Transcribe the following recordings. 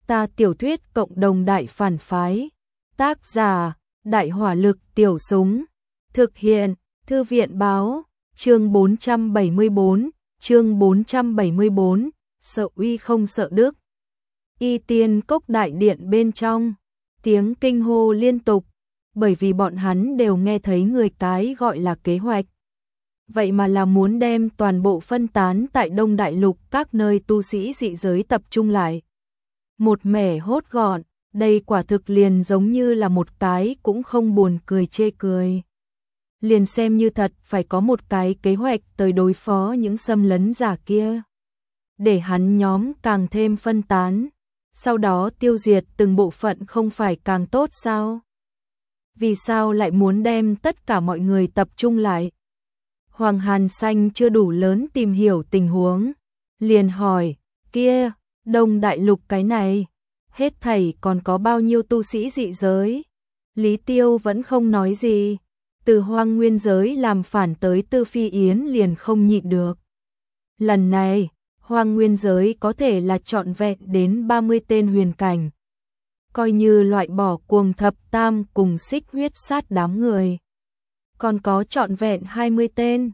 Ta tiểu thuyết cộng đồng đại phản phái. Tác giả, Đại hỏa lực tiểu súng. Thực hiện, Thư viện báo, chương 474, sợ uy không sợ đức. Y Tiên Cốc đại điện bên trong, tiếng kinh hô liên tục, bởi vì bọn hắn đều nghe thấy người cái gọi là kế hoạch. Vậy mà là muốn đem toàn bộ phân tán tại Đông Đại Lục các nơi tu sĩ dị giới tập trung lại. Một mẻ hốt gọn, đây quả thực liền giống như là một cái cũng không buồn cười chê cười. Liền xem như thật phải có một cái kế hoạch tới đối phó những xâm lấn giả kia. Để hắn nhóm càng thêm phân tán, sau đó tiêu diệt từng bộ phận không phải càng tốt sao? Vì sao lại muốn đem tất cả mọi người tập trung lại? Hoàng Hàn Xanh chưa đủ lớn tìm hiểu tình huống, liền hỏi, kia, Đông Đại Lục cái này, hết thảy còn có bao nhiêu tu sĩ dị giới? Lý Tiêu vẫn không nói gì, từ Hoang Nguyên giới làm phản tới Tư Phi Yến liền không nhịn được. Lần này, Hoang Nguyên giới có thể là trọn vẹn đến 30 tên huyền cảnh. Coi như loại bỏ Cuồng Thập Tam cùng Xích Huyết Sát đám người. Còn có trọn vẹn 20 tên.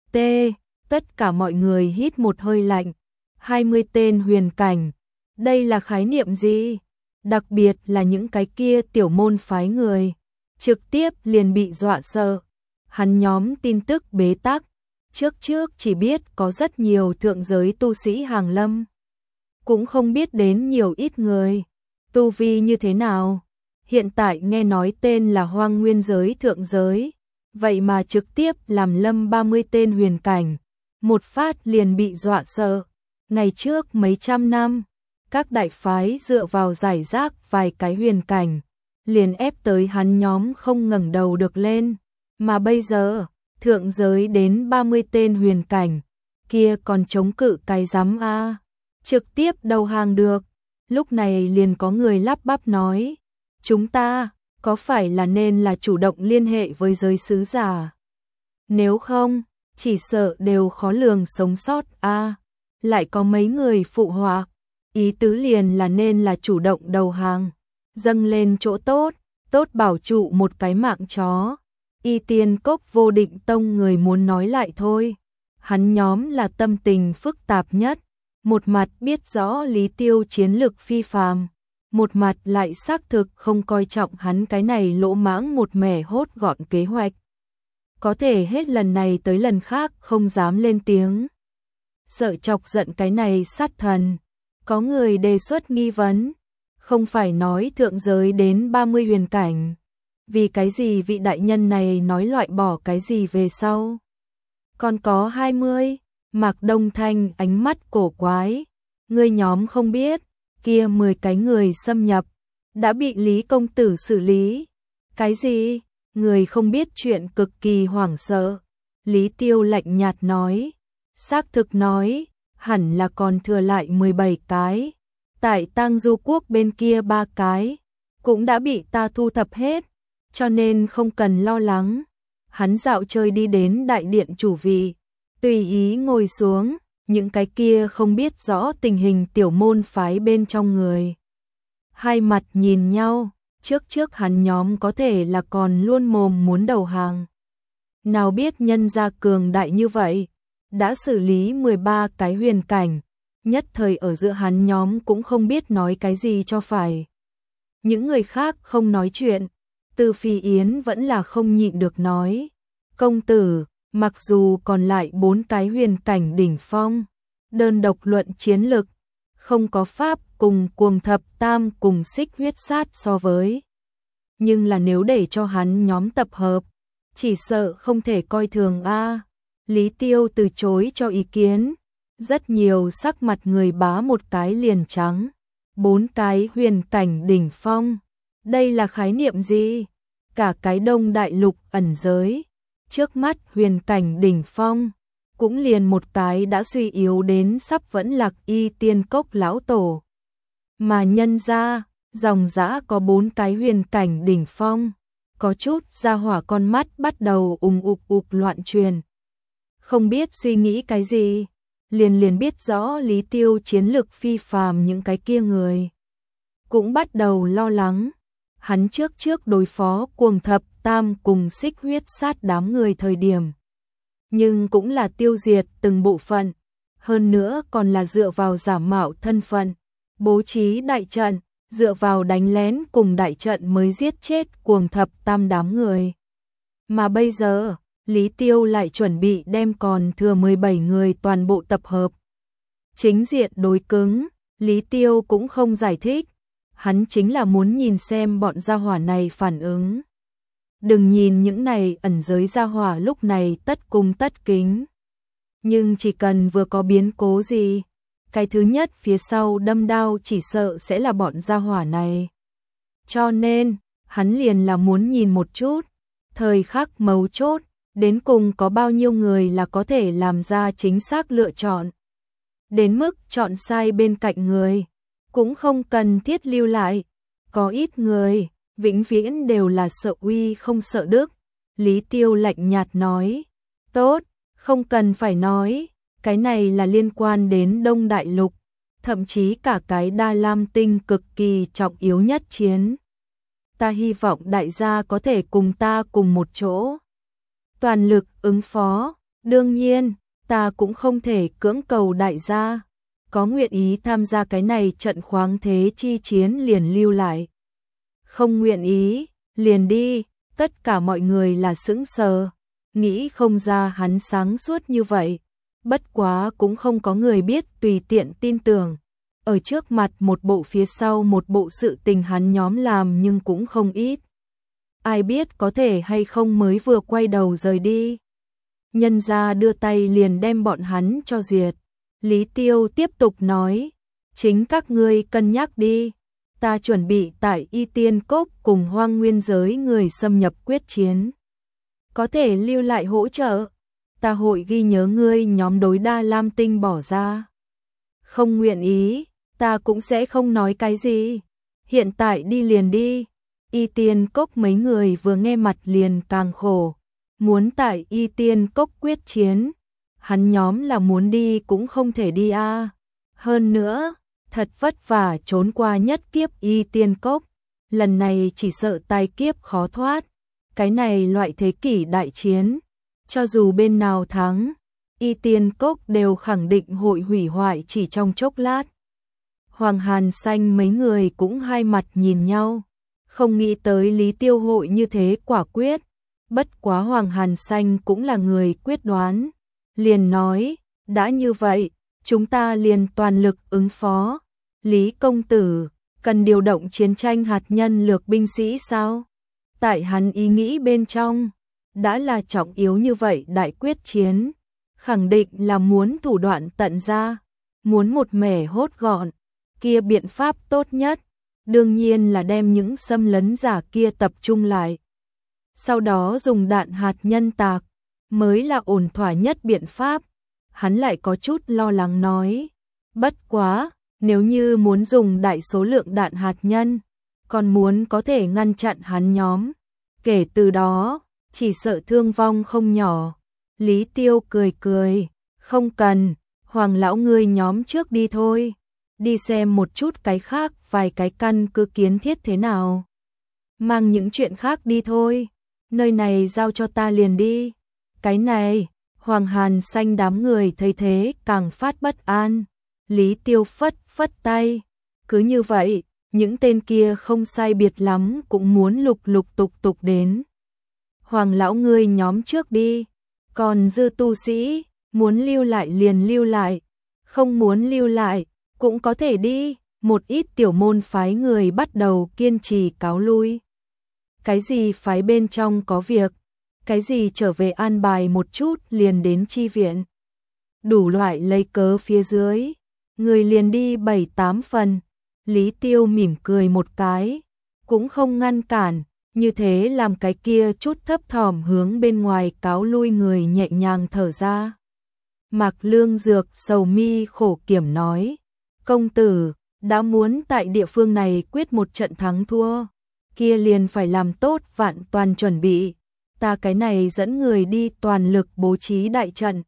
Tất cả mọi người hít một hơi lạnh. 20 tên huyền cảnh. Đây là khái niệm gì? Đặc biệt là những cái kia tiểu môn phái người. Trực tiếp liền bị dọa sợ. Hắn nhóm tin tức bế tắc. Trước chỉ biết có rất nhiều thượng giới tu sĩ hàng lâm. Cũng không biết đến nhiều ít người. Tu vi như thế nào? Hiện tại nghe nói tên là Hoang Nguyên giới thượng giới. Vậy mà trực tiếp làm lâm 30 tên huyền cảnh. Một phát liền bị dọa sợ. Ngày trước mấy trăm năm, các đại phái dựa vào giải rác vài cái huyền cảnh. Liền ép tới hắn nhóm không ngẩng đầu được lên. Mà bây giờ, thượng giới đến 30 tên huyền cảnh. Kia còn chống cự cái rắm a, trực tiếp đầu hàng được. Lúc này liền có người lắp bắp nói, chúng ta có phải là nên là chủ động liên hệ với giới sứ giả? Nếu không, chỉ sợ đều khó lường sống sót a. Lại có mấy người phụ họa, ý tứ liền là nên là chủ động đầu hàng, dâng lên chỗ tốt, tốt bảo trụ một cái mạng chó. Y Tiên Cốc Vô Định Tông người muốn nói lại thôi. Hắn nhóm là tâm tình phức tạp nhất. Một mặt biết rõ Lý Tiêu chiến lực phi phàm, một mặt lại xác thực không coi trọng hắn cái này lỗ mãng một mẻ hốt gọn kế hoạch. Có thể hết lần này tới lần khác không dám lên tiếng. Sợ chọc giận cái này sát thần. Có người đề xuất nghi vấn. Không phải nói thượng giới đến 30 huyền cảnh. Vì cái gì vị đại nhân này nói loại bỏ cái gì về sau? Còn có 20. Mạc Đông Thanh ánh mắt cổ quái. Ngươi nhóm không biết, kia 10 cái người xâm nhập, đã bị Lý Công Tử xử lý. Cái gì? Người không biết chuyện cực kỳ hoảng sợ. Lý Tiêu lạnh nhạt nói. Xác thực nói, hẳn là còn thừa lại 17 cái. Tại Tang Du Quốc bên kia 3 cái, cũng đã bị ta thu thập hết, cho nên không cần lo lắng. Hắn dạo chơi đi đến đại điện chủ vị. Tùy ý ngồi xuống, những cái kia không biết rõ tình hình tiểu môn phái bên trong người. Hai mặt nhìn nhau, trước hắn nhóm có thể là còn luôn mồm muốn đầu hàng. Nào biết nhân gia cường đại như vậy, đã xử lý 13 cái huyền cảnh, nhất thời ở giữa hắn nhóm cũng không biết nói cái gì cho phải. Những người khác không nói chuyện, Tư Phi Yến vẫn là không nhịn được nói. Công tử, mặc dù còn lại 4 cái huyền cảnh đỉnh phong, đơn độc luận chiến lực, không có pháp cùng Cuồng Thập Tam cùng Xích Huyết Sát so với. Nhưng là nếu để cho hắn nhóm tập hợp, chỉ sợ không thể coi thường a. Lý Tiêu từ chối cho ý kiến, rất nhiều sắc mặt người bá một cái liền trắng. 4 cái huyền cảnh đỉnh phong, đây là khái niệm gì? Cả cái Đông Đại Lục ẩn giới. Trước mắt huyền cảnh đỉnh phong, cũng liền một cái đã suy yếu đến sắp vẫn lạc Y Tiên Cốc lão tổ. Mà nhân ra, dòng dã có 4 cái huyền cảnh đỉnh phong, có chút ra hỏa con mắt bắt đầu ục loạn truyền. Không biết suy nghĩ cái gì, liền biết rõ Lý Tiêu chiến lực phi phàm những cái kia người. cũng bắt đầu lo lắng. Hắn trước đối phó Cuồng Thập Tam cùng Xích Huyết Sát đám người thời điểm, nhưng cũng là tiêu diệt từng bộ phận, hơn nữa còn là dựa vào giả mạo thân phận, bố trí đại trận, dựa vào đánh lén cùng đại trận mới giết chết Cuồng Thập Tam đám người. Mà bây giờ, Lý Tiêu lại chuẩn bị đem còn thừa 17 người toàn bộ tập hợp. Chính diện đối cứng, Lý Tiêu cũng không giải thích, hắn chính là muốn nhìn xem bọn gia hỏa này phản ứng. Đừng nhìn những này ẩn giới gia hỏa lúc này tất cung tất kính. Nhưng chỉ cần vừa có biến cố gì, cái thứ nhất phía sau đâm đao chỉ sợ sẽ là bọn gia hỏa này. Cho nên, hắn liền là muốn nhìn một chút, thời khắc mấu chốt, đến cùng có bao nhiêu người là có thể làm ra chính xác lựa chọn. Đến mức chọn sai bên cạnh người, cũng không cần thiết lưu lại. Có ít người, vĩnh viễn đều là sợ uy không sợ đức. Lý Tiêu lạnh nhạt nói, tốt, không cần phải nói, cái này là liên quan đến Đông Đại Lục, thậm chí cả cái Đa Lam Tinh cực kỳ trọng yếu nhất chiến. Ta hy vọng đại gia có thể cùng ta cùng một chỗ, toàn lực ứng phó. Đương nhiên, ta cũng không thể cưỡng cầu đại gia, có nguyện ý tham gia cái này trận khoáng thế chi chiến liền lưu lại. Không nguyện ý, liền đi. Tất cả mọi người là sững sờ, nghĩ không ra hắn sáng suốt như vậy. Bất quá cũng không có người biết tùy tiện tin tưởng. Ở trước mặt một bộ phía sau một bộ sự tình hắn nhóm làm nhưng cũng không ít. Ai biết có thể hay không mới vừa quay đầu rời đi. Nhân ra đưa tay liền đem bọn hắn cho diệt. Lý Tiêu tiếp tục nói, chính các ngươi cân nhắc đi. Ta chuẩn bị tại Y Tiên Cốc cùng Hoang Nguyên giới người xâm nhập quyết chiến. Có thể lưu lại hỗ trợ. Ta hội ghi nhớ ngươi nhóm đối Đa Lam Tinh bỏ ra. Không nguyện ý, ta cũng sẽ không nói cái gì. Hiện tại đi liền đi. Y Tiên Cốc mấy người vừa nghe mặt liền càng khổ. Muốn tại Y Tiên Cốc quyết chiến. Hắn nhóm là muốn đi cũng không thể đi a. Hơn nữa, thật vất vả trốn qua nhất kiếp Y Tiên Cốc. Lần này chỉ sợ tai kiếp khó thoát. Cái này loại thế kỷ đại chiến. Cho dù bên nào thắng, Y Tiên Cốc đều khẳng định hội hủy hoại chỉ trong chốc lát. Hoàng Hàn Xanh mấy người cũng hai mặt nhìn nhau. Không nghĩ tới Lý Tiêu hội như thế quả quyết. Bất quá Hoàng Hàn Xanh cũng là người quyết đoán. Liền nói, đã như vậy, chúng ta liền toàn lực ứng phó. Lý công tử, cần điều động chiến tranh hạt nhân lược binh sĩ sao? Tại hắn ý nghĩ bên trong, đã là trọng yếu như vậy đại quyết chiến. Khẳng định là muốn thủ đoạn tận ra, muốn một mẻ hốt gọn. Kia biện pháp tốt nhất, đương nhiên là đem những xâm lấn giả kia tập trung lại. Sau đó dùng đạn hạt nhân tạc, mới là ổn thỏa nhất biện pháp. Hắn lại có chút lo lắng nói, bất quá, nếu như muốn dùng đại số lượng đạn hạt nhân, còn muốn có thể ngăn chặn hắn nhóm. Kể từ đó, chỉ sợ thương vong không nhỏ. Lý Tiêu cười cười, không cần, Hoàng lão ngươi nhóm trước đi thôi. Đi xem một chút cái khác, vài cái căn cứ kiến thiết thế nào. Mang những chuyện khác đi thôi, nơi này giao cho ta liền đi. Cái này, Hoàng Hàn Xanh đám người thấy thế càng phát bất an. Lý Tiêu phất tay. Cứ như vậy, những tên kia không sai biệt lắm cũng muốn lục tục đến. Hoàng lão ngươi nhóm trước đi, còn dư tu sĩ, muốn lưu lại liền lưu lại, không muốn lưu lại, cũng có thể đi. Một ít tiểu môn phái người bắt đầu kiên trì cáo lui. Cái gì phái bên trong có việc, cái gì trở về an bài một chút liền đến chi viện. Đủ loại lấy cớ phía dưới, người liền đi 7-8 phần. Lý Tiêu mỉm cười một cái, cũng không ngăn cản, như thế làm cái kia chút thấp thỏm hướng bên ngoài cáo lui người nhẹ nhàng thở ra. Mạc Lương Dược sầu mi khổ kiểm nói, công tử, đã muốn tại địa phương này quyết một trận thắng thua, kia liền phải làm tốt vạn toàn chuẩn bị. Ta cái này dẫn người đi toàn lực bố trí đại trận.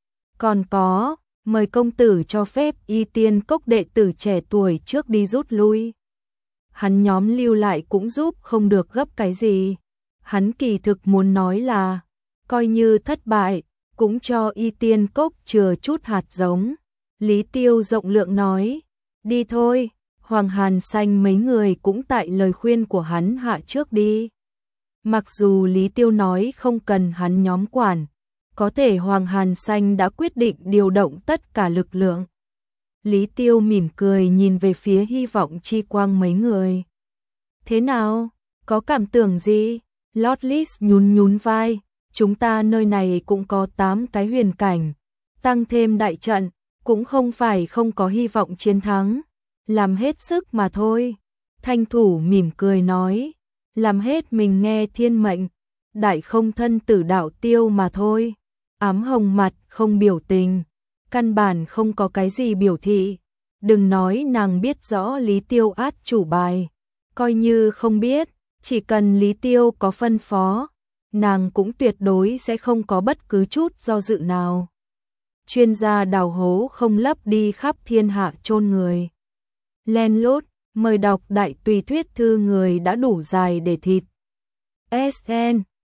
Còn có, mời công tử cho phép Y Tiên Cốc đệ tử trẻ tuổi trước đi rút lui. hắn nhóm lưu lại cũng giúp không được gấp cái gì. Hắn kỳ thực muốn nói là, coi như thất bại, cũng cho Y Tiên Cốc chừa chút hạt giống. Lý Tiêu rộng lượng nói, đi thôi, Hoàng Hàn Xanh mấy người cũng tại lời khuyên của hắn hạ trước đi. Mặc dù Lý Tiêu nói không cần hắn nhóm quản, có thể Hoàng Hàn Xanh đã quyết định điều động tất cả lực lượng. Lý Tiêu mỉm cười nhìn về phía Hy Vọng Chi Quang mấy người. Thế nào, có cảm tưởng gì? Lord Lis nhún vai, chúng ta nơi này cũng có 8 cái huyền cảnh, tăng thêm đại trận, cũng không phải không có hy vọng chiến thắng, làm hết sức mà thôi. Thanh thủ mỉm cười nói, làm hết mình nghe thiên mệnh, đại không thân tử đạo tiêu mà thôi. Ám Hồng mặt không biểu tình, căn bản không có cái gì biểu thị. Đừng nói nàng biết rõ Lý Tiêu át chủ bài, coi như không biết, chỉ cần Lý Tiêu có phân phó, nàng cũng tuyệt đối sẽ không có bất cứ chút do dự nào. Chuyên gia đào hố không lấp đi khắp thiên hạ chôn người. Len lút, mời đọc đại tùy thuyết thư người đã đủ dài để thịt. SN